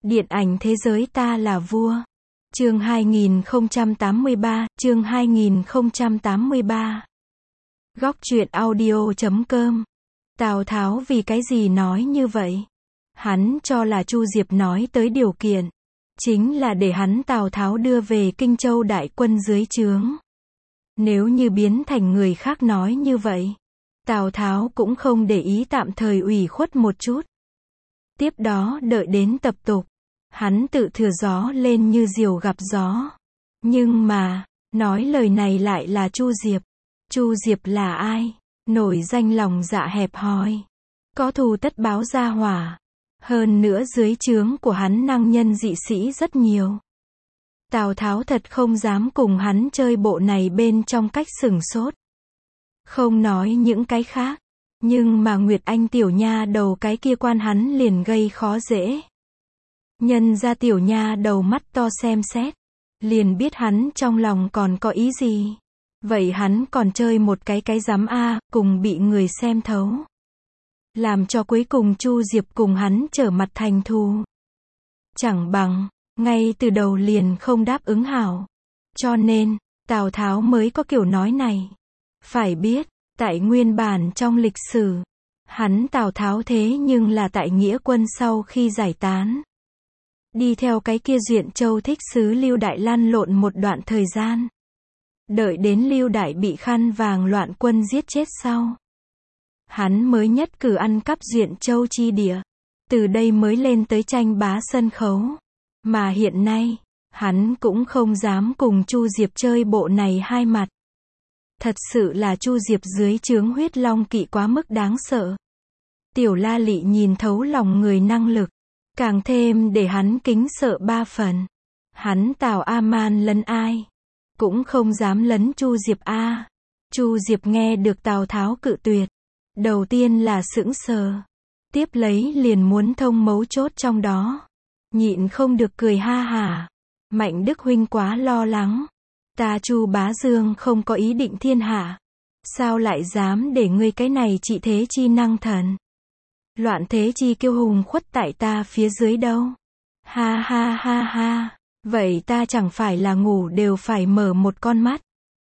Điện ảnh thế giới ta là vua. Chương 2083, chương 2083. Góc truyện audio.com. Tào Tháo vì cái gì nói như vậy? Hắn cho là Chu Diệp nói tới điều kiện, chính là để hắn Tào Tháo đưa về Kinh Châu đại quân dưới trướng. Nếu như biến thành người khác nói như vậy, Tào Tháo cũng không để ý, tạm thời ủy khuất một chút. Tiếp đó đợi đến tập tục, hắn tự thừa gió lên như diều gặp gió. Nhưng mà, nói lời này lại là Chu Diệp. Chu Diệp là ai? Nổi danh lòng dạ hẹp hòi, có thù tất báo ra hỏa. Hơn nữa dưới trướng của hắn năng nhân dị sĩ rất nhiều. Tào Tháo thật không dám cùng hắn chơi bộ này bên trong cách sửng sốt. Không nói những cái khác, nhưng mà Nguyệt Anh tiểu nha đầu cái kia quan hắn liền gây khó dễ. Nhân ra tiểu nha đầu mắt to xem xét, liền biết hắn trong lòng còn có ý gì. Vậy hắn còn chơi một cái rắm a, cùng bị người xem thấu. Làm cho cuối cùng Chu Diệp cùng hắn trở mặt thành thù. Chẳng bằng, ngay từ đầu liền không đáp ứng hảo. Cho nên, Tào Tháo mới có kiểu nói này. Phải biết, tại nguyên bản trong lịch sử, hắn Tào Tháo thế nhưng là tại nghĩa quân sau khi giải tán. Đi theo cái kia Duyện Châu thích sứ Lưu Đại lăn lộn một đoạn thời gian. Đợi đến Lưu Đại bị khăn vàng loạn quân giết chết sau, hắn mới nhất cử ăn cắp Duyện Châu chi địa. Từ đây mới lên tới tranh bá sân khấu. Mà hiện nay, hắn cũng không dám cùng Chu Diệp chơi bộ này hai mặt. Thật sự là Chu Diệp dưới trướng Huyết Long Kỵ quá mức đáng sợ. Tiểu La Lị nhìn thấu lòng người năng lực, càng thêm để hắn kính sợ ba phần. Hắn Tào A Man lấn ai, cũng không dám lấn Chu Diệp a. Chu Diệp nghe được Tào Tháo cự tuyệt, đầu tiên là sững sờ, tiếp lấy liền muốn thông mấu chốt trong đó. Nhịn không được cười ha hả. Mạnh Đức huynh quá lo lắng. Ta Chu Bá Dương không có ý định thiên hạ. Sao lại dám để ngươi cái này trị thế chi năng thần? Loạn thế chi kiêu hùng khuất tại ta phía dưới đâu? Ha ha ha ha. Vậy ta chẳng phải là ngủ đều phải mở một con mắt.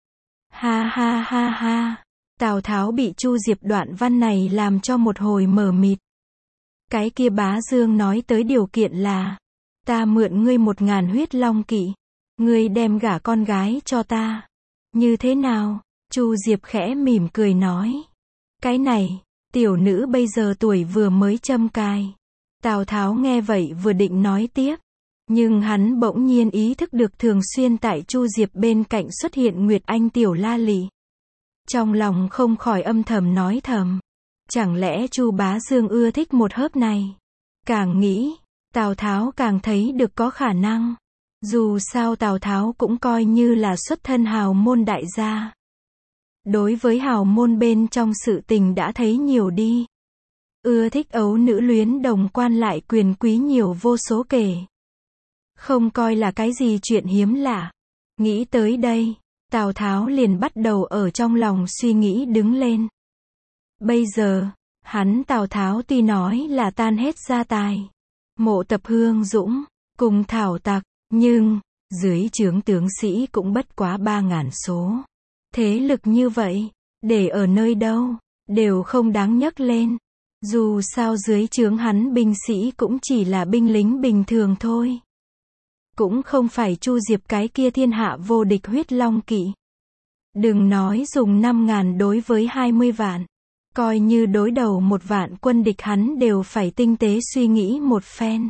Ha ha ha ha. Tào Tháo bị Chu Diệp đoạn văn này làm cho một hồi mờ mịt. Cái kia Bá Dương nói tới điều kiện là, ta mượn ngươi 1000 Huyết Long Kỵ, ngươi đem gả con gái cho ta. Như thế nào? Chu Diệp khẽ mỉm cười nói. Cái này, tiểu nữ bây giờ tuổi vừa mới châm cài. Tào Tháo nghe vậy vừa định nói tiếp, nhưng hắn bỗng nhiên ý thức được thường xuyên tại Chu Diệp bên cạnh xuất hiện Nguyệt Anh tiểu La Lị. Trong lòng không khỏi âm thầm nói thầm, chẳng lẽ Chu Bá Dương ưa thích một hớp này? Càng nghĩ, Tào Tháo càng thấy được có khả năng. Dù sao Tào Tháo cũng coi như là xuất thân hào môn đại gia. Đối với hào môn bên trong sự tình đã thấy nhiều đi. Ưa thích ấu nữ luyến đồng quan lại quyền quý nhiều vô số kể. Không coi là cái gì chuyện hiếm lạ. Nghĩ tới đây, Tào Tháo liền bắt đầu ở trong lòng suy nghĩ đứng lên. Bây giờ, hắn Tào Tháo tuy nói là tan hết gia tài, mộ tập Hương Dũng, cùng thảo tặc, nhưng, dưới trướng tướng sĩ cũng bất quá 3000 số. Thế lực như vậy, để ở nơi đâu, đều không đáng nhắc lên. Dù sao dưới trướng hắn binh sĩ cũng chỉ là binh lính bình thường thôi. Cũng không phải Chu Diệp cái kia thiên hạ vô địch Huyết Long Kỵ. Đừng nói dùng 5000 đối với 20 vạn. Coi như đối đầu 1 vạn quân địch hắn đều phải tinh tế suy nghĩ một phen.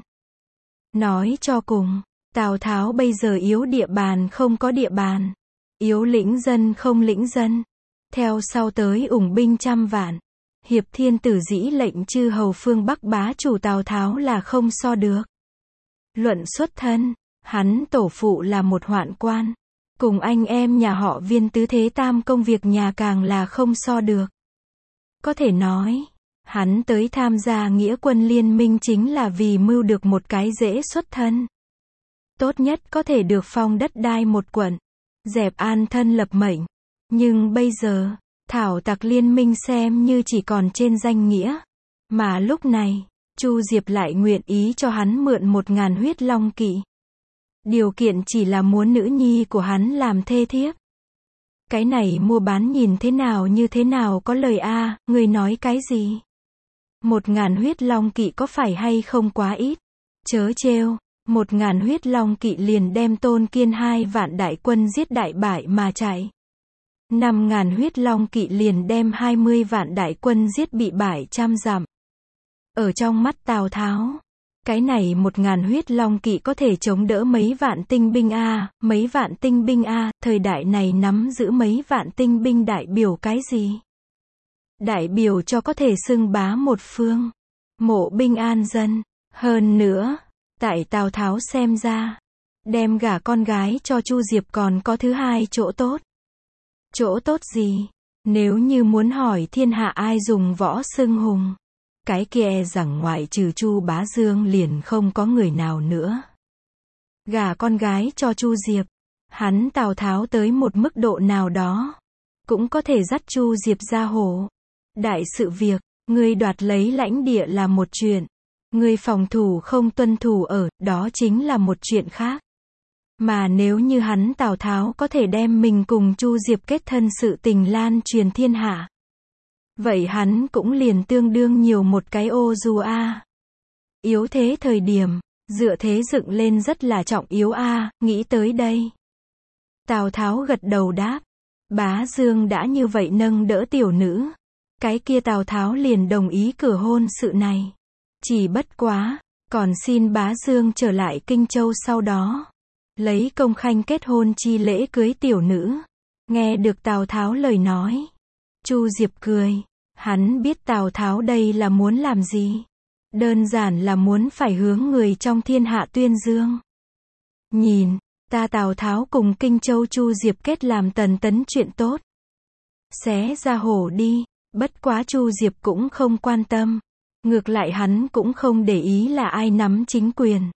Nói cho cùng, Tào Tháo bây giờ yếu địa bàn không có địa bàn. Yếu lĩnh dân không lĩnh dân. Theo sau tới ủng binh 100 vạn. Hiệp thiên tử dĩ lệnh chư hầu phương Bắc bá chủ Tào Tháo là không so được. Luận xuất thân, hắn tổ phụ là một hoạn quan. Cùng anh em nhà họ Viên tứ thế tam công việc nhà càng là không so được. Có thể nói, hắn tới tham gia nghĩa quân liên minh chính là vì mưu được một cái dễ xuất thân. Tốt nhất có thể được phong đất đai một quận, dẹp an thân lập mệnh. Nhưng bây giờ, thảo tặc liên minh xem như chỉ còn trên danh nghĩa. Mà lúc này, Chu Diệp lại nguyện ý cho hắn mượn 1.000 huyết long kỵ. Điều kiện chỉ là muốn nữ nhi của hắn làm thê thiếp. Cái này mua bán nhìn thế nào như thế nào có lời a, người nói cái gì? 1.000 huyết long kỵ có phải hay không quá ít? Chớ trêu, 1.000 huyết long kỵ liền đem Tôn Kiên 2 vạn đại quân giết đại bại mà chạy. 5.000 huyết long kỵ liền đem 20 vạn đại quân giết bị bại trăm dặm. Ở trong mắt Tào Tháo, cái này 1.000 huyết long kỵ có thể chống đỡ mấy vạn tinh binh a, mấy vạn tinh binh a, thời đại này nắm giữ mấy vạn tinh binh đại biểu cái gì? Đại biểu cho có thể xưng bá một phương, mộ binh an dân. Hơn nữa, tại Tào Tháo xem ra, đem gả con gái cho Chu Diệp còn có thứ hai chỗ tốt. Chỗ tốt gì? Nếu như muốn hỏi thiên hạ ai dùng võ xưng hùng, cái kia rằng ngoại trừ Chu Bá Dương liền không có người nào nữa. Gả con gái cho Chu Diệp, hắn Tào Tháo tới một mức độ nào đó, cũng có thể dắt Chu Diệp ra hổ. Đại sự việc, ngươi đoạt lấy lãnh địa là một chuyện, ngươi phòng thủ không tuân thủ ở, đó chính là một chuyện khác. Mà nếu như hắn Tào Tháo có thể đem mình cùng Chu Diệp kết thân sự tình lan truyền thiên hạ, vậy hắn cũng liền tương đương nhiều một cái ô dù a. Yếu thế thời điểm, dựa thế dựng lên rất là trọng yếu a, nghĩ tới đây. Tào Tháo gật đầu đáp, Bá Dương đã như vậy nâng đỡ tiểu nữ, cái kia Tào Tháo liền đồng ý cử hôn sự này. Chỉ bất quá, còn xin Bá Dương trở lại Kinh Châu sau đó, lấy công khanh kết hôn chi lễ cưới tiểu nữ. Nghe được Tào Tháo lời nói, Chu Diệp cười, hắn biết Tào Tháo đây là muốn làm gì. Đơn giản là muốn phải hướng người trong thiên hạ tuyên dương. Nhìn, ta Tào Tháo cùng Kinh Châu Chu Diệp kết làm tần tấn chuyện tốt. Xé ra hổ đi, bất quá Chu Diệp cũng không quan tâm. Ngược lại hắn cũng không để ý là ai nắm chính quyền.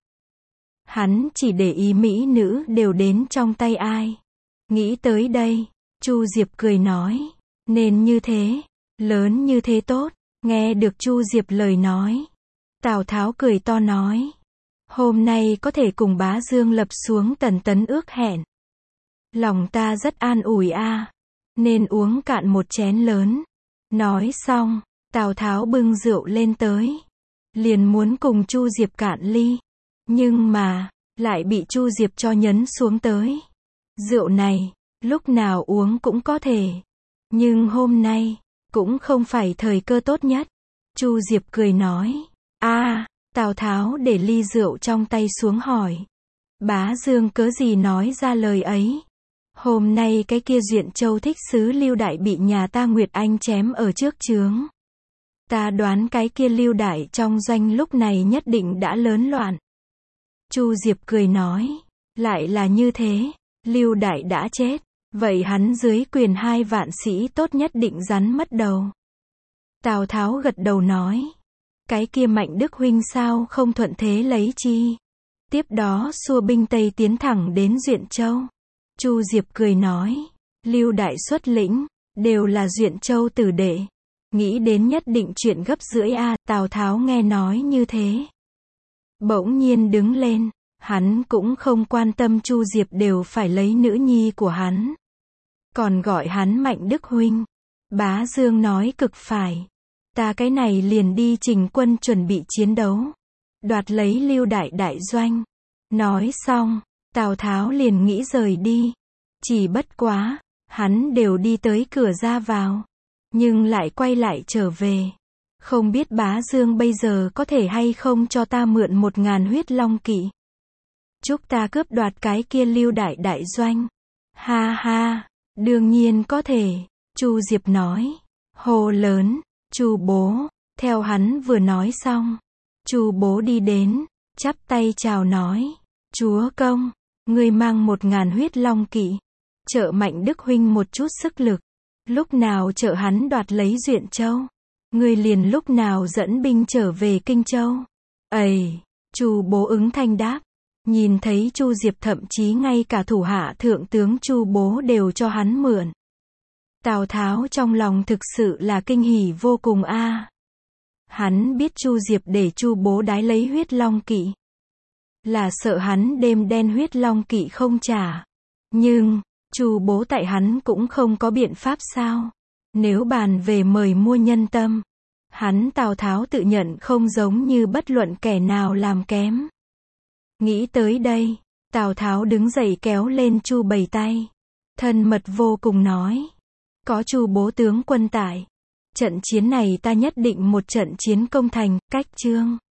Hắn chỉ để ý mỹ nữ đều đến trong tay ai. Nghĩ tới đây, Chu Diệp cười nói, nên như thế, lớn như thế tốt. Nghe được Chu Diệp lời nói, Tào Tháo cười to nói, hôm nay có thể cùng Bá Dương lập xuống tần tấn ước hẹn. Lòng ta rất an ủi a, nên uống cạn một chén lớn. Nói xong, Tào Tháo bưng rượu lên tới, liền muốn cùng Chu Diệp cạn ly, nhưng mà, lại bị Chu Diệp cho nhấn xuống tới. Rượu này, lúc nào uống cũng có thể, nhưng hôm nay, cũng không phải thời cơ tốt nhất. Chu Diệp cười nói, Tào Tháo để ly rượu trong tay xuống hỏi, Bá Dương cớ gì nói ra lời ấy? Hôm nay cái kia Duyện Châu thích sứ Lưu Đại bị nhà ta Nguyệt Anh chém ở trước trướng. Ta đoán cái kia Lưu Đại trong doanh lúc này nhất định đã lớn loạn. Chu Diệp cười nói, lại là như thế, Lưu Đại đã chết, vậy hắn dưới quyền 2 vạn sĩ tốt nhất định rắn mất đầu. Tào Tháo gật đầu nói, cái kia Mạnh Đức huynh sao không thuận thế lấy chi? Tiếp đó xua binh Tây tiến thẳng đến Duyện Châu. Chu Diệp cười nói, Lưu Đại xuất lĩnh, đều là Duyện Châu tử đệ. Nghĩ đến nhất định chuyện gấp rưỡi a. Tào Tháo nghe nói như thế, bỗng nhiên đứng lên, hắn cũng không quan tâm Chu Diệp đều phải lấy nữ nhi của hắn. Còn gọi hắn Mạnh Đức huynh. Bá Dương nói cực phải. Ta cái này liền đi trình quân chuẩn bị chiến đấu, đoạt lấy Lưu Đại đại doanh. Nói xong, Tào Tháo liền nghĩ rời đi. Chỉ bất quá, hắn đều đi tới cửa ra vào, nhưng lại quay lại trở về. Không biết Bá Dương bây giờ có thể hay không cho ta mượn 1.000 huyết long kỵ. Chúc ta cướp đoạt cái kia Lưu Đại đại doanh. Ha ha, đương nhiên có thể, Chu Diệp nói. Hô lớn, Chu bố. Theo hắn vừa nói xong, Chu bố đi đến, chắp tay chào nói, chúa công, ngươi mang 1.000 huyết long kỵ, trợ Mạnh Đức huynh một chút sức lực. Lúc nào trợ hắn đoạt lấy Duyện Châu, ngươi liền lúc nào dẫn binh trở về Kinh Châu. Ầy, Chu bố ứng thanh đáp. Nhìn thấy Chu Diệp thậm chí ngay cả thủ hạ thượng tướng Chu bố đều cho hắn mượn. Tào Tháo trong lòng thực sự là kinh hỉ vô cùng a. Hắn biết Chu Diệp để Chu Bố đái lấy huyết long kỵ, là sợ hắn đêm đen huyết long kỵ không trả. Nhưng, Chu Bố tại hắn cũng không có biện pháp sao? Nếu bàn về mời mua nhân tâm, hắn Tào Tháo tự nhận không giống như bất luận kẻ nào làm kém. Nghĩ tới đây, Tào Tháo đứng dậy kéo lên Chu Bày tay, thân mật vô cùng nói: có Chu Bố tướng quân tại, trận chiến này ta nhất định một trận chiến công thành. Cách chương